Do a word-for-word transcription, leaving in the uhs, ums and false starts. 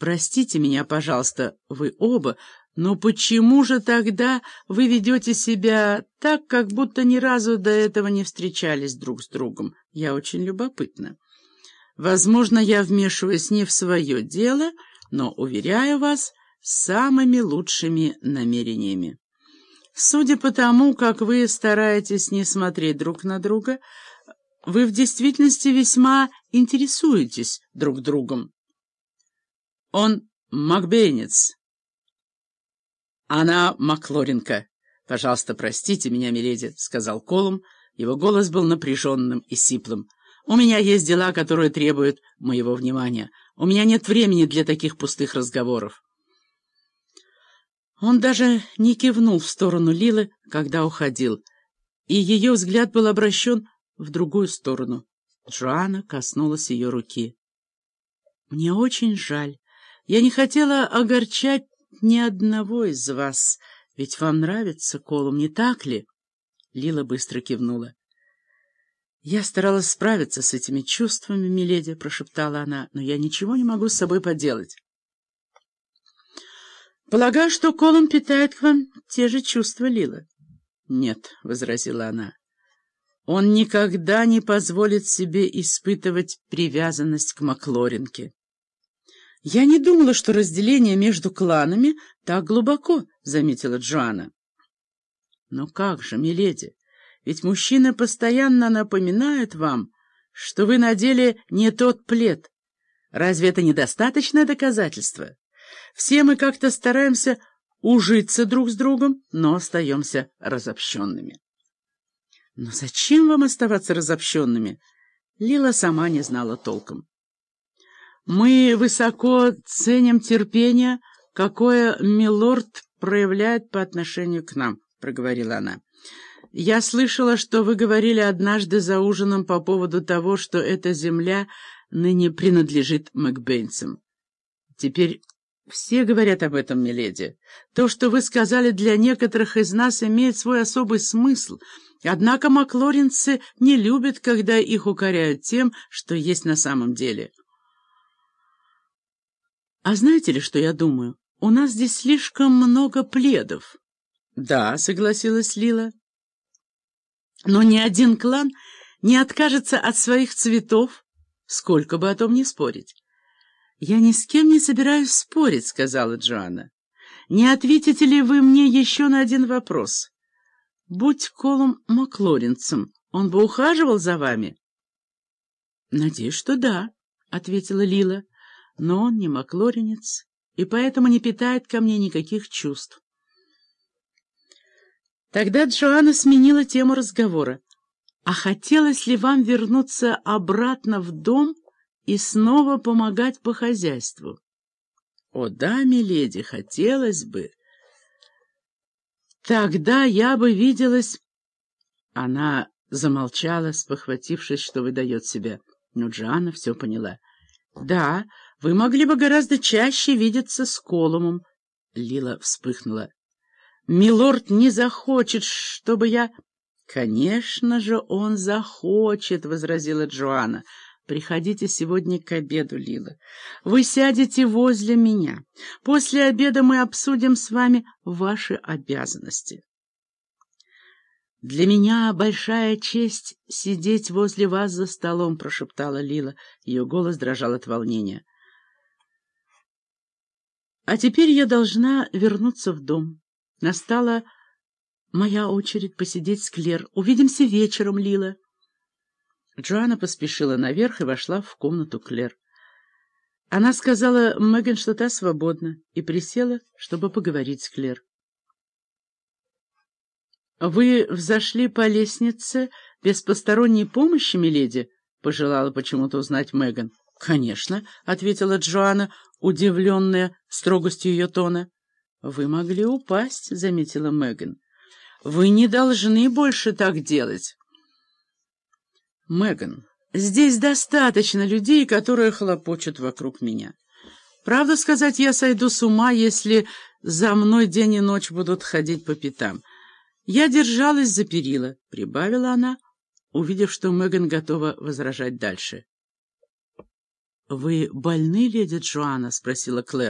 простите меня, пожалуйста, вы оба, но почему же тогда вы ведете себя так, как будто ни разу до этого не встречались друг с другом? Я очень любопытна. Возможно, я вмешиваюсь не в свое дело, но, уверяю вас, с самыми лучшими намерениями. Судя по тому, как вы стараетесь не смотреть друг на друга, вы в действительности весьма интересуетесь друг другом. Он макбейнец. Она маклоринка. «Пожалуйста, простите меня, миледи», — сказал Колум. Его голос был напряженным и сиплым. «У меня есть дела, которые требуют моего внимания. У меня нет времени для таких пустых разговоров». Он даже не кивнул в сторону Лилы, когда уходил, и ее взгляд был обращен в другую сторону. Джоанна коснулась ее руки. «Мне очень жаль. Я не хотела огорчать ни одного из вас, ведь вам нравится Колум, не так ли?» Лила быстро кивнула. «Я старалась справиться с этими чувствами, миледи», — прошептала она, — «но я ничего не могу с собой поделать». «Полагаю, что Колум питает к вам те же чувства, Лила». «Нет», — возразила она, — «он никогда не позволит себе испытывать привязанность к маклоринке». «Я не думала, что разделение между кланами так глубоко», — заметила Джоанна. «Но как же, миледи, ведь мужчина постоянно напоминает вам, что вы надели не тот плед. Разве это недостаточное доказательство? Все мы как-то стараемся ужиться друг с другом, но остаемся разобщенными». «Но зачем вам оставаться разобщенными?» Лила сама не знала толком. «Мы высоко ценим терпение, какое милорд проявляет по отношению к нам», — проговорила она. «Я слышала, что вы говорили однажды за ужином по поводу того, что эта земля ныне принадлежит макбейнцам. Теперь все говорят об этом, миледи. То, что вы сказали, для некоторых из нас имеет свой особый смысл, однако маклоринцы не любят, когда их укоряют тем, что есть на самом деле». «А знаете ли, что я думаю? У нас здесь слишком много пледов». «Да», — согласилась Лила. «Но ни один клан не откажется от своих цветов, сколько бы о том ни спорить». «Я ни с кем не собираюсь спорить», — сказала Джоанна. «Не ответите ли вы мне еще на один вопрос? Будь Колум маклоринцем, он бы ухаживал за вами?» «Надеюсь, что да», — ответила Лила. «Но он не маклоринец, и поэтому не питает ко мне никаких чувств». Тогда Джоанна сменила тему разговора. «А хотелось ли вам вернуться обратно в дом и снова помогать по хозяйству?» «О да, миледи, хотелось бы. Тогда я бы виделась...» Она замолчала, спохватившись, что выдает себя. Но Джоанна все поняла. «Да, вы могли бы гораздо чаще видеться с Колумом». Лила вспыхнула. «Милорд не захочет, чтобы я...» «Конечно же, он захочет», — возразила Джоанна. «Приходите сегодня к обеду, Лила. Вы сядете возле меня. После обеда мы обсудим с вами ваши обязанности». «Для меня большая честь сидеть возле вас за столом», — прошептала Лила. Ее голос дрожал от волнения. «А теперь я должна вернуться в дом. Настала моя очередь посидеть с Клэр. Увидимся вечером, Лила». Джоанна поспешила наверх и вошла в комнату Клэр. Она сказала Меган, что та свободна, и присела, чтобы поговорить с Клэр. «Вы взошли по лестнице без посторонней помощи, миледи?» — пожелала почему-то узнать Меган. «Конечно», — ответила Джоанна, удивленная строгостью ее тона. «Вы могли упасть», — заметила Меган. «Вы не должны больше так делать». «Меган, здесь достаточно людей, которые хлопочут вокруг меня. Правда сказать, я сойду с ума, если за мной день и ночь будут ходить по пятам. Я держалась за перила», — прибавила она, увидев, что Меган готова возражать дальше. «Вы больны, леди Джоанна?» — спросила Клэр.